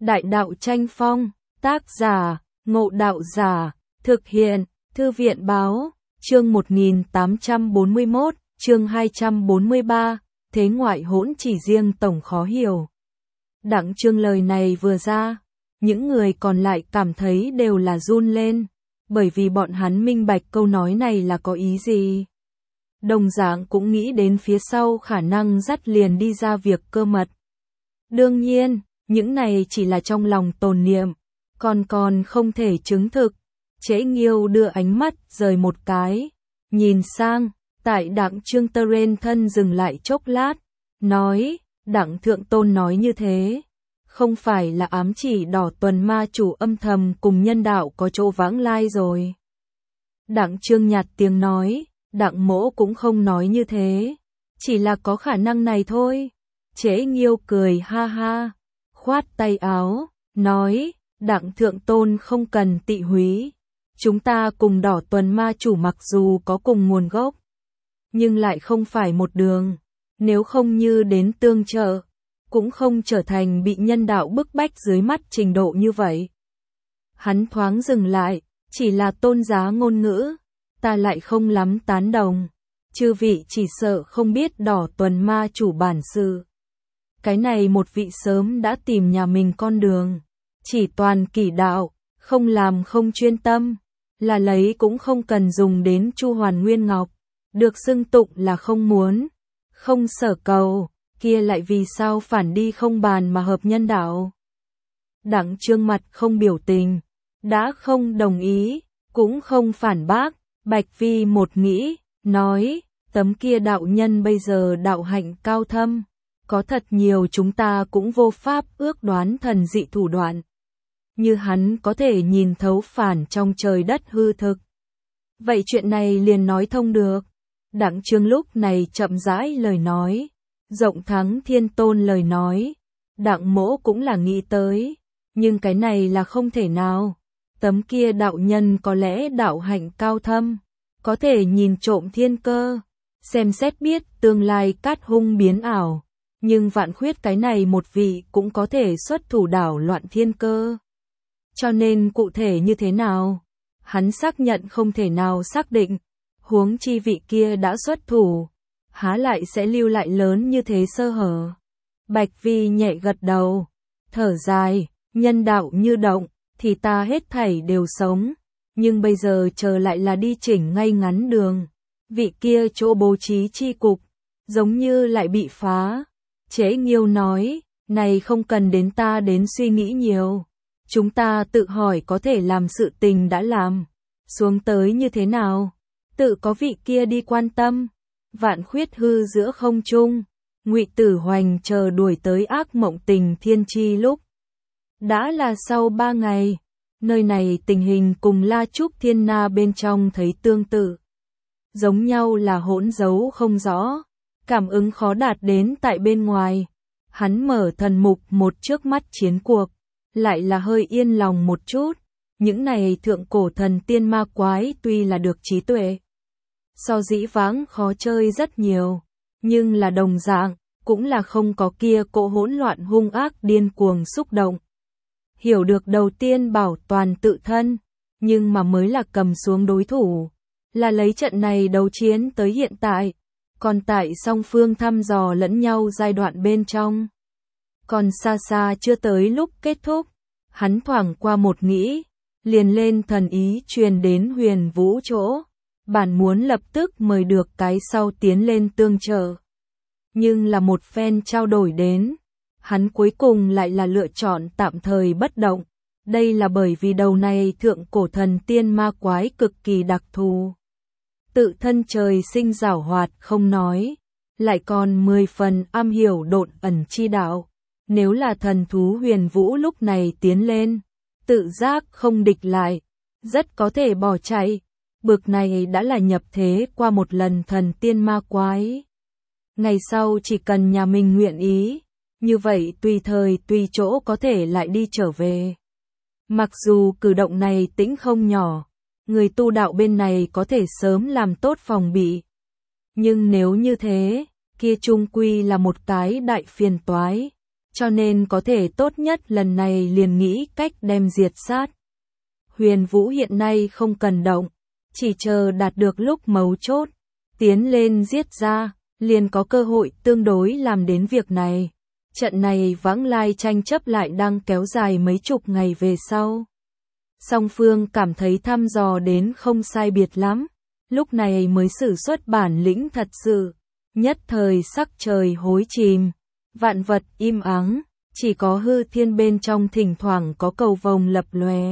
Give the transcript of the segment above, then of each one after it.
Đại đạo tranh phong, tác giả, Ngộ Đạo Giả, thực hiện, Thư viện báo, chương 1841, chương 243, thế ngoại hỗn chỉ riêng tổng khó hiểu. Đặng chương lời này vừa ra, những người còn lại cảm thấy đều là run lên, bởi vì bọn hắn minh bạch câu nói này là có ý gì. Đồng dạng cũng nghĩ đến phía sau khả năng dắt liền đi ra việc cơ mật. Đương nhiên, những này chỉ là trong lòng tồn niệm, còn không thể chứng thực. Trễ Nghiêu đưa ánh mắt rời một cái, nhìn sang, tại Đặng Trương Teren thân dừng lại chốc lát, nói, Đặng Thượng Tôn nói như thế, không phải là ám chỉ Đỏ Tuần ma chủ âm thầm cùng nhân đạo có chỗ vãng lai rồi. Đặng Trương nhạt tiếng nói, Đặng Mỗ cũng không nói như thế, chỉ là có khả năng này thôi. Trễ Nghiêu cười ha ha, khoát tay áo, nói, Đặng Thượng Tôn không cần tị húy. Chúng ta cùng Đỏ Tuần ma chủ mặc dù có cùng nguồn gốc, nhưng lại không phải một đường, nếu không như đến tương trợ, cũng không trở thành bị nhân đạo bức bách dưới mắt trình độ như vậy. Hắn thoáng dừng lại, chỉ là tôn giá ngôn ngữ, ta lại không lắm tán đồng, chư vị chỉ sợ không biết Đỏ Tuần ma chủ bản sự. Cái này một vị sớm đã tìm nhà mình con đường, chỉ toàn kỷ đạo, không làm không chuyên tâm, là lấy cũng không cần dùng đến Chu Hoàn Nguyên Ngọc, được xưng tụng là không muốn, không sở cầu, kia lại vì sao phản đi không bàn mà hợp nhân đạo. Đặng Trương mặt không biểu tình, đã không đồng ý, cũng không phản bác, Bạch Vi một nghĩ, nói, tấm kia đạo nhân bây giờ đạo hạnh cao thâm, có thật nhiều chúng ta cũng vô pháp ước đoán thần dị thủ đoạn. Như hắn có thể nhìn thấu phản trong trời đất hư thực. Vậy chuyện này liền nói thông được. Đặng Trương lúc này chậm rãi lời nói, rộng thắng thiên tôn lời nói, Đặng Mỗ cũng là nghĩ tới, nhưng cái này là không thể nào. Tấm kia đạo nhân có lẽ đạo hạnh cao thâm, có thể nhìn trộm thiên cơ, xem xét biết tương lai cát hung biến ảo, nhưng vạn khuyết cái này một vị cũng có thể xuất thủ đảo loạn thiên cơ. Cho nên cụ thể như thế nào, hắn xác nhận không thể nào xác định, huống chi vị kia đã xuất thủ, há lại sẽ lưu lại lớn như thế sơ hở. Bạch Vi nhẹ gật đầu, thở dài, nhân đạo như động, thì ta hết thảy đều sống, nhưng bây giờ chờ lại là đi chỉnh ngay ngắn đường. Vị kia chỗ bố trí chi cục, giống như lại bị phá. Trễ Nghiêu nói, này không cần đến ta đến suy nghĩ nhiều. Chúng ta tự hỏi có thể làm sự tình đã làm, xuống tới như thế nào, tự có vị kia đi quan tâm. Vạn khuyết hư giữa không trung, Ngụy Tử Hoành chờ đuổi tới ác mộng tình thiên chi lúc. Đã là sau 3 ngày, nơi này tình hình cùng La Trúc Thiên Na bên trong thấy tương tự. Giống nhau là hỗn dấu không rõ, cảm ứng khó đạt đến tại bên ngoài. Hắn mở thần mục một trước mắt chiến cuộc, lại là hơi yên lòng một chút. Những này thượng cổ thần tiên ma quái tuy là được trí tuệ, so dĩ vãng khó chơi rất nhiều, nhưng là đồng dạng, cũng là không có kia cỗ hỗn loạn hung ác điên cuồng xúc động. Hiểu được đầu tiên bảo toàn tự thân, nhưng mà mới là cầm xuống đối thủ, là lấy trận này đấu chiến tới hiện tại, còn tại song phương thăm dò lẫn nhau giai đoạn bên trong. Còn xa xa chưa tới lúc kết thúc, hắn thoảng qua một nghĩ, liền lên thần ý truyền đến Huyền Vũ chỗ, bản muốn lập tức mời được cái sau tiến lên tương trợ. Nhưng là một phen trao đổi đến, hắn cuối cùng lại là lựa chọn tạm thời bất động. Đây là bởi vì đầu này thượng cổ thần tiên ma quái cực kỳ đặc thù. Tự thân trời sinh giảo hoạt không nói, lại còn 10 phần am hiểu độn ẩn chi đạo. Nếu là thần thú Huyền Vũ lúc này tiến lên, tự giác không địch lại, rất có thể bỏ chạy. Bực này đã là nhập thế qua một lần thần tiên ma quái. Ngày sau chỉ cần nhà mình nguyện ý, như vậy tùy thời tùy chỗ có thể lại đi trở về. Mặc dù cử động này tĩnh không nhỏ, người tu đạo bên này có thể sớm làm tốt phòng bị. Nhưng nếu như thế, kia chung quy là một cái đại phiền toái. cho nên có thể tốt nhất lần này liền nghĩ cách đem diệt sát. Huyền Vũ hiện nay không cần động, chỉ chờ đạt được lúc mấu chốt, tiến lên giết ra, liền có cơ hội tương đối làm đến việc này. Trận này vãng lai tranh chấp lại đang kéo dài mấy chục ngày về sau. Song phương cảm thấy thăm dò đến không sai biệt lắm, lúc này mới sử xuất bản lĩnh thật sự, nhất thời sắc trời hối chìm, vạn vật im ắng, chỉ có hư thiên bên trong thỉnh thoảng có cầu vồng lập lòe.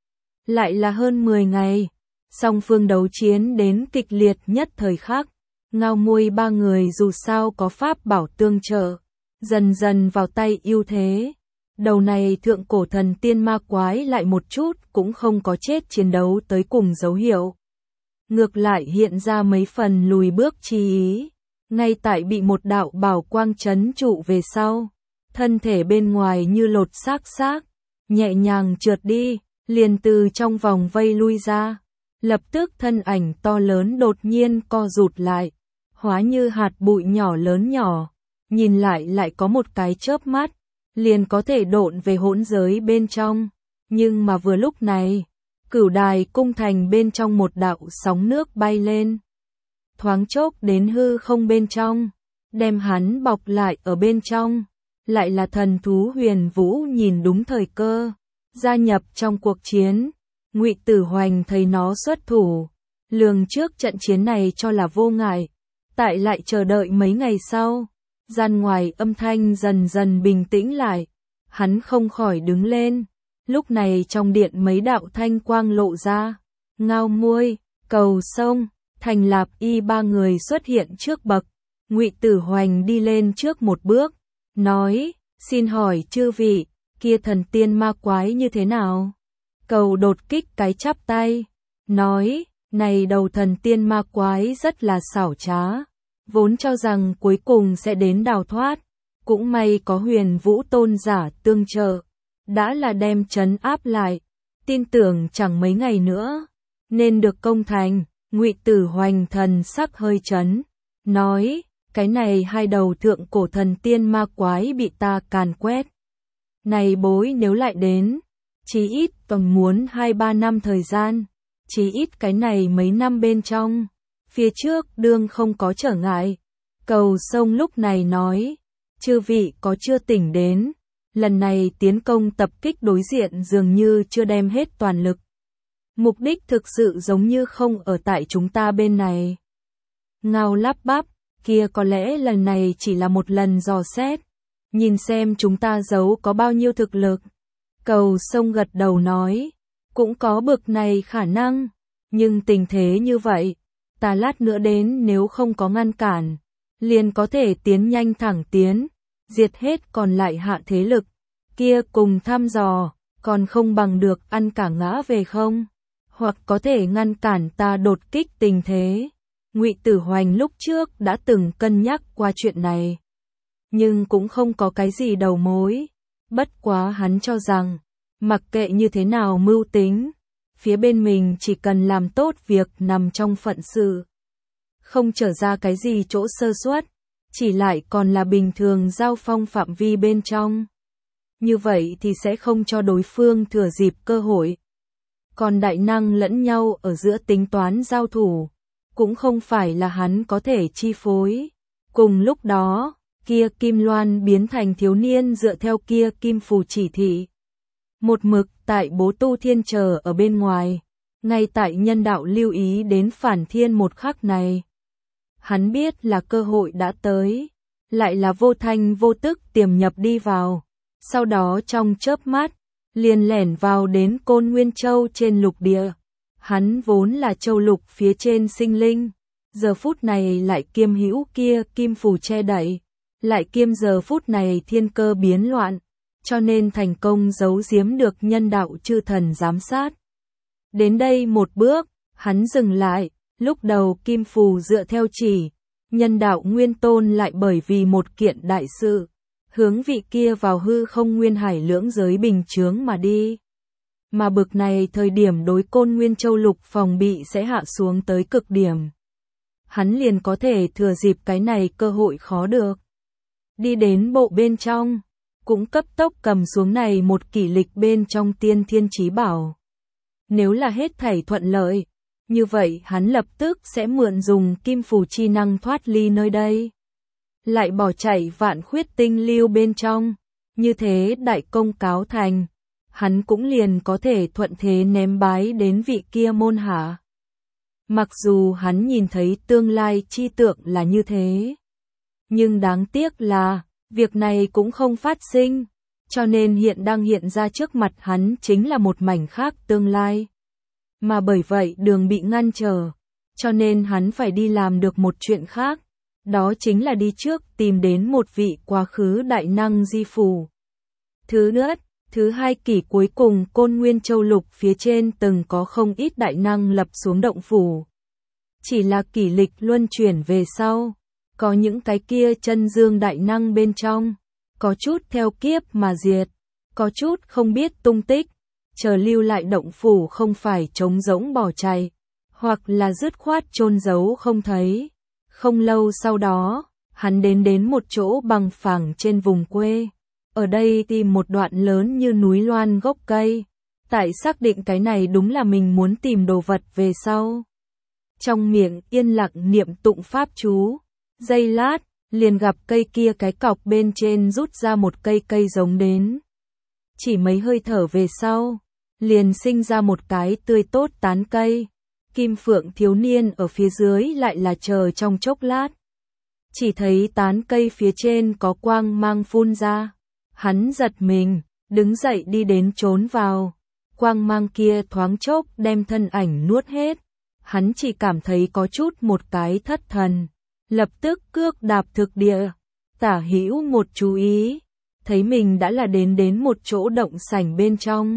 Lại là hơn 10 ngày, song phương đấu chiến đến kịch liệt nhất thời khắc, Ngao Muôi ba người dù sao có pháp bảo tương trợ, dần dần vào tay ưu thế. Đầu này thượng cổ thần tiên ma quái lại một chút cũng không có chết chiến đấu tới cùng dấu hiệu. Ngược lại hiện ra mấy phần lùi bước chi ý, ngay tại bị một đạo bảo quang trấn trụ về sau. Thân thể bên ngoài như lột xác, nhẹ nhàng trượt đi, liền từ trong vòng vây lui ra. Lập tức thân ảnh to lớn đột nhiên co rụt lại, hóa như hạt bụi nhỏ lớn nhỏ, nhìn lại có một cái chớp mắt, liền có thể độn về hỗn giới bên trong. Nhưng mà vừa lúc này, Cửu Đài cung thành bên trong một đạo sóng nước bay lên, thoáng chốc đến hư không bên trong, đem hắn bọc lại ở bên trong. Lại là thần thú Huyền Vũ nhìn đúng thời cơ, gia nhập trong cuộc chiến. Ngụy Tử Hoành thấy nó xuất thủ, lường trước trận chiến này cho là vô ngại, tại lại chờ đợi mấy ngày sau, gian ngoài âm thanh dần dần bình tĩnh lại, hắn không khỏi đứng lên. Lúc này trong điện mấy đạo thanh quang lộ ra, Ngao Muôi, Cầu Sông, Thành Lạp Y ba người xuất hiện trước bậc. Ngụy Tử Hoành đi lên trước một bước, nói, xin hỏi chư vị, kia thần tiên ma quái như thế nào? Cầu đột kích cái chắp tay, nói, này đầu thần tiên ma quái rất là xảo trá, vốn cho rằng cuối cùng sẽ đến đào thoát, cũng may có Huyền Vũ tôn giả tương trợ, đã là đem trấn áp lại, tin tưởng chẳng mấy ngày nữa, nên được công thành. Ngụy Tử Hoành thần sắc hơi chấn, nói, cái này hai đầu thượng cổ thần tiên ma quái bị ta càn quét. Này bối nếu lại đến, chí ít còn muốn 2-3 năm thời gian, chí ít cái này mấy năm bên trong, phía trước đương không có trở ngại. Cầu Sông lúc này nói, chư vị có chưa tỉnh đến, lần này tiến công tập kích đối diện dường như chưa đem hết toàn lực. Mục đích thực sự giống như không ở tại chúng ta bên này. Ngao lắp bắp, kia có lẽ lần này chỉ là một lần dò xét, nhìn xem chúng ta giấu có bao nhiêu thực lực. Cầu Sông gật đầu nói, cũng có bực này khả năng, nhưng tình thế như vậy, ta lát nữa đến nếu không có ngăn cản, liền có thể tiến nhanh thẳng tiến, diệt hết còn lại hạ thế lực, kia cùng thăm dò, còn không bằng được ăn cả ngã về không, hoặc có thể ngăn cản ta đột kích tình thế. Ngụy Tử Hoành lúc trước đã từng cân nhắc qua chuyện này, nhưng cũng không có cái gì đầu mối. Bất quá hắn cho rằng, mặc kệ như thế nào mưu tính, phía bên mình chỉ cần làm tốt việc nằm trong phận sự, không trở ra cái gì chỗ sơ suất, chỉ lại còn là bình thường giao phong phạm vi bên trong. Như vậy thì sẽ không cho đối phương thừa dịp cơ hội. Còn đại năng lẫn nhau ở giữa tính toán giao thủ, cũng không phải là hắn có thể chi phối. Cùng lúc đó, kia Kim Loan biến thành thiếu niên dựa theo kia Kim Phù chỉ thị. Một mực tại Bố Tu Thiên chờ ở bên ngoài, ngay tại nhân đạo lưu ý đến Phản Thiên một khắc này. Hắn biết là cơ hội đã tới, lại là vô thanh vô tức tiềm nhập đi vào, sau đó trong chớp mắt, liền lẻn vào đến Côn Nguyên Châu trên lục địa. Hắn vốn là châu lục phía trên sinh linh, giờ phút này lại kiêm hữu kia kim phù che đậy, lại kiêm giờ phút này thiên cơ biến loạn, cho nên thành công giấu giếm được nhân đạo chư thần giám sát. Đến đây một bước, hắn dừng lại, lúc đầu kim phù dựa theo chỉ, nhân đạo nguyên tôn lại bởi vì một kiện đại sự, hướng vị kia vào hư không nguyên hải lưỡng giới bình chướng mà đi. Mà bực này thời điểm đối Côn Nguyên Châu lục phòng bị sẽ hạ xuống tới cực điểm. Hắn liền có thể thừa dịp cái này cơ hội khó được. Đi đến bộ bên trong, cũng cấp tốc cầm xuống này một kỷ lịch bên trong tiên thiên chí bảo. Nếu là hết thảy thuận lợi, như vậy hắn lập tức sẽ mượn dùng kim phù chi năng thoát ly nơi đây. Lại bỏ chạy Vạn Khuyết Tinh Lưu bên trong, như thế đại công cáo thành, hắn cũng liền có thể thuận thế ném bái đến vị kia môn hạ. Mặc dù hắn nhìn thấy tương lai chi tượng là như thế, nhưng đáng tiếc là, việc này cũng không phát sinh, cho nên hiện đang hiện ra trước mặt hắn chính là một mảnh khác tương lai. Mà bởi vậy đường bị ngăn trở, cho nên hắn phải đi làm được một chuyện khác, đó chính là đi trước tìm đến một vị quá khứ đại năng di phủ. Thứ hai kỷ cuối cùng Côn Nguyên Châu Lục phía trên từng có không ít đại năng lập xuống động phủ. Chỉ là kỷ lịch luân chuyển về sau, có những cái kia chân dương đại năng bên trong, có chút theo kiếp mà diệt, có chút không biết tung tích, chờ lưu lại động phủ không phải trống rỗng bỏ chạy, hoặc là dứt khoát chôn giấu không thấy. Không lâu sau đó, hắn đến một chỗ bằng phẳng trên vùng quê. Ở đây tìm một đoạn lớn như núi loan gốc cây. Tại xác định cái này đúng là mình muốn tìm đồ vật về sau. Trong miệng yên lặng niệm tụng pháp chú. Giây lát, liền gặp cây kia cái cọc bên trên rút ra một cây giống đến. Chỉ mấy hơi thở về sau, liền sinh ra một cái tươi tốt tán cây. Kim Phượng thiếu niên ở phía dưới lại là chờ trong chốc lát. Chỉ thấy tán cây phía trên có quang mang phun ra. Hắn giật mình, đứng dậy đi đến trốn vào. Quang mang kia thoáng chốc đem thân ảnh nuốt hết. Hắn chỉ cảm thấy có chút một cái thất thần. Lập tức cước đạp thực địa. Tả hữu một chú ý. Thấy mình đã là đến một chỗ động sảnh bên trong.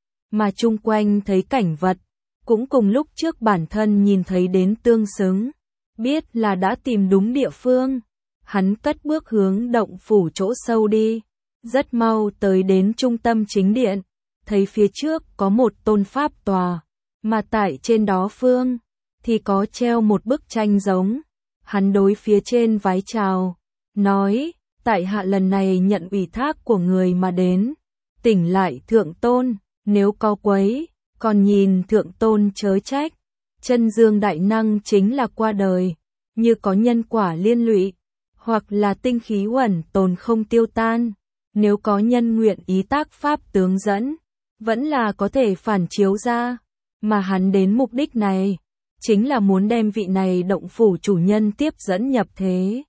Mà chung quanh thấy cảnh vật. Cũng cùng lúc trước bản thân nhìn thấy đến tương xứng. Biết là đã tìm đúng địa phương. Hắn cất bước hướng động phủ chỗ sâu đi. Rất mau tới đến trung tâm chính điện. Thấy phía trước có một tôn pháp tòa. Mà tại trên đó phương thì có treo một bức tranh giống. Hắn đối phía trên vái chào. Nói, tại hạ lần này nhận ủy thác của người mà đến. Tỉnh lại thượng tôn, nếu có quấy. Còn nhìn thượng tôn chớ trách, chân dương đại năng chính là qua đời, như có nhân quả liên lụy, hoặc là tinh khí uẩn tồn không tiêu tan, nếu có nhân nguyện ý tác pháp tướng dẫn, vẫn là có thể phản chiếu ra, mà hắn đến mục đích này, chính là muốn đem vị này động phủ chủ nhân tiếp dẫn nhập thế.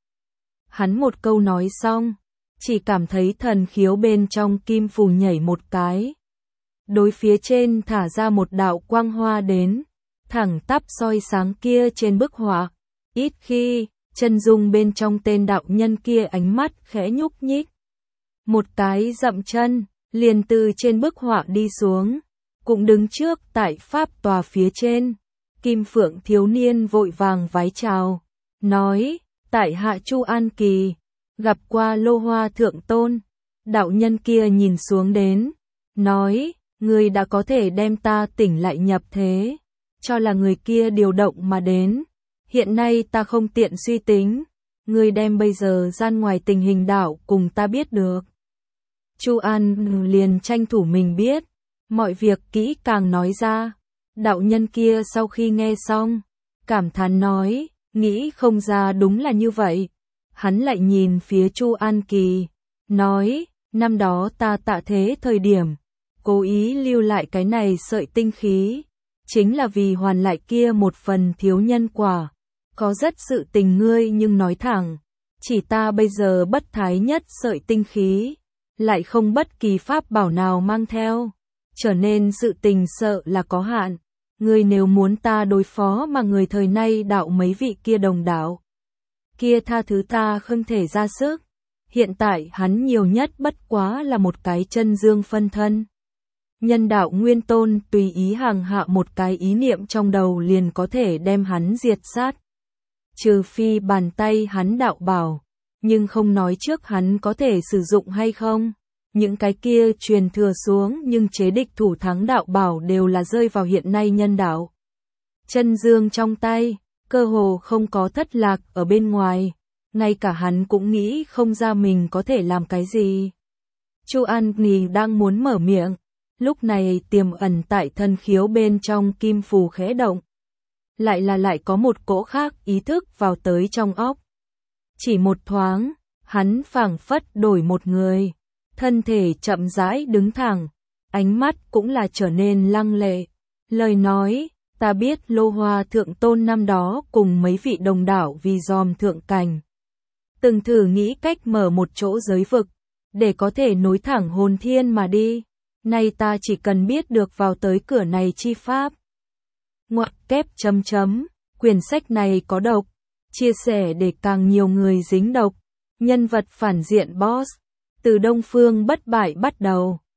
Hắn một câu nói xong, chỉ cảm thấy thần khiếu bên trong kim phù nhảy một cái. Đối phía trên thả ra một đạo quang hoa đến, thẳng tắp soi sáng kia trên bức họa. Ít khi, chân dung bên trong tên đạo nhân kia ánh mắt khẽ nhúc nhích. Một cái dậm chân, liền từ trên bức họa đi xuống, cũng đứng trước tại pháp tòa phía trên. Kim Phượng thiếu niên vội vàng vái chào, nói, tại hạ Chu An Kỳ, gặp qua Lô Hoa thượng tôn. Đạo nhân kia nhìn xuống đến, nói, người đã có thể đem ta tỉnh lại nhập thế, cho là người kia điều động mà đến. Hiện nay ta không tiện suy tính, người đem bây giờ gian ngoài tình hình đạo cùng ta biết được. Chu An liền tranh thủ mình biết, mọi việc kỹ càng nói ra. Đạo nhân kia sau khi nghe xong, cảm thán nói, nghĩ không ra đúng là như vậy. Hắn lại nhìn phía Chu An Kỳ, nói, năm đó ta tạ thế thời điểm, cố ý lưu lại cái này sợi tinh khí, chính là vì hoàn lại kia một phần thiếu nhân quả. Có rất sự tình ngươi nhưng nói thẳng, chỉ ta bây giờ bất thái nhất sợi tinh khí, lại không bất kỳ pháp bảo nào mang theo, trở nên sự tình sợ là có hạn. Ngươi nếu muốn ta đối phó mà người thời nay đạo mấy vị kia đồng đạo, kia tha thứ ta không thể ra sức. Hiện tại hắn nhiều nhất bất quá là một cái chân dương phân thân. Nhân đạo nguyên tôn tùy ý hàng hạ một cái ý niệm trong đầu liền có thể đem hắn diệt sát. Trừ phi bàn tay hắn đạo bảo, nhưng không nói trước hắn có thể sử dụng hay không. Những cái kia truyền thừa xuống nhưng chế địch thủ thắng đạo bảo đều là rơi vào hiện nay nhân đạo. Chân dương trong tay, cơ hồ không có thất lạc ở bên ngoài, ngay cả hắn cũng nghĩ không ra mình có thể làm cái gì. Chu An Nhi đang muốn mở miệng, lúc này tiềm ẩn tại thân khiếu bên trong kim phù khẽ động. Lại có một cỗ khác ý thức vào tới trong óc. Chỉ một thoáng, hắn phảng phất đổi một người, thân thể chậm rãi đứng thẳng, ánh mắt cũng là trở nên lăng lệ. Lời nói, ta biết Lô Hoa Thượng Tôn năm đó cùng mấy vị đồng đảo vì dòm thượng cảnh. Từng thử nghĩ cách mở một chỗ giới vực, để có thể nối thẳng hồn thiên mà đi. Nay ta chỉ cần biết được vào tới cửa này chi pháp. Ngoặc kép chấm chấm, quyển sách này có độc, chia sẻ để càng nhiều người dính độc. Nhân vật phản diện boss, từ Đông Phương bất bại bắt đầu.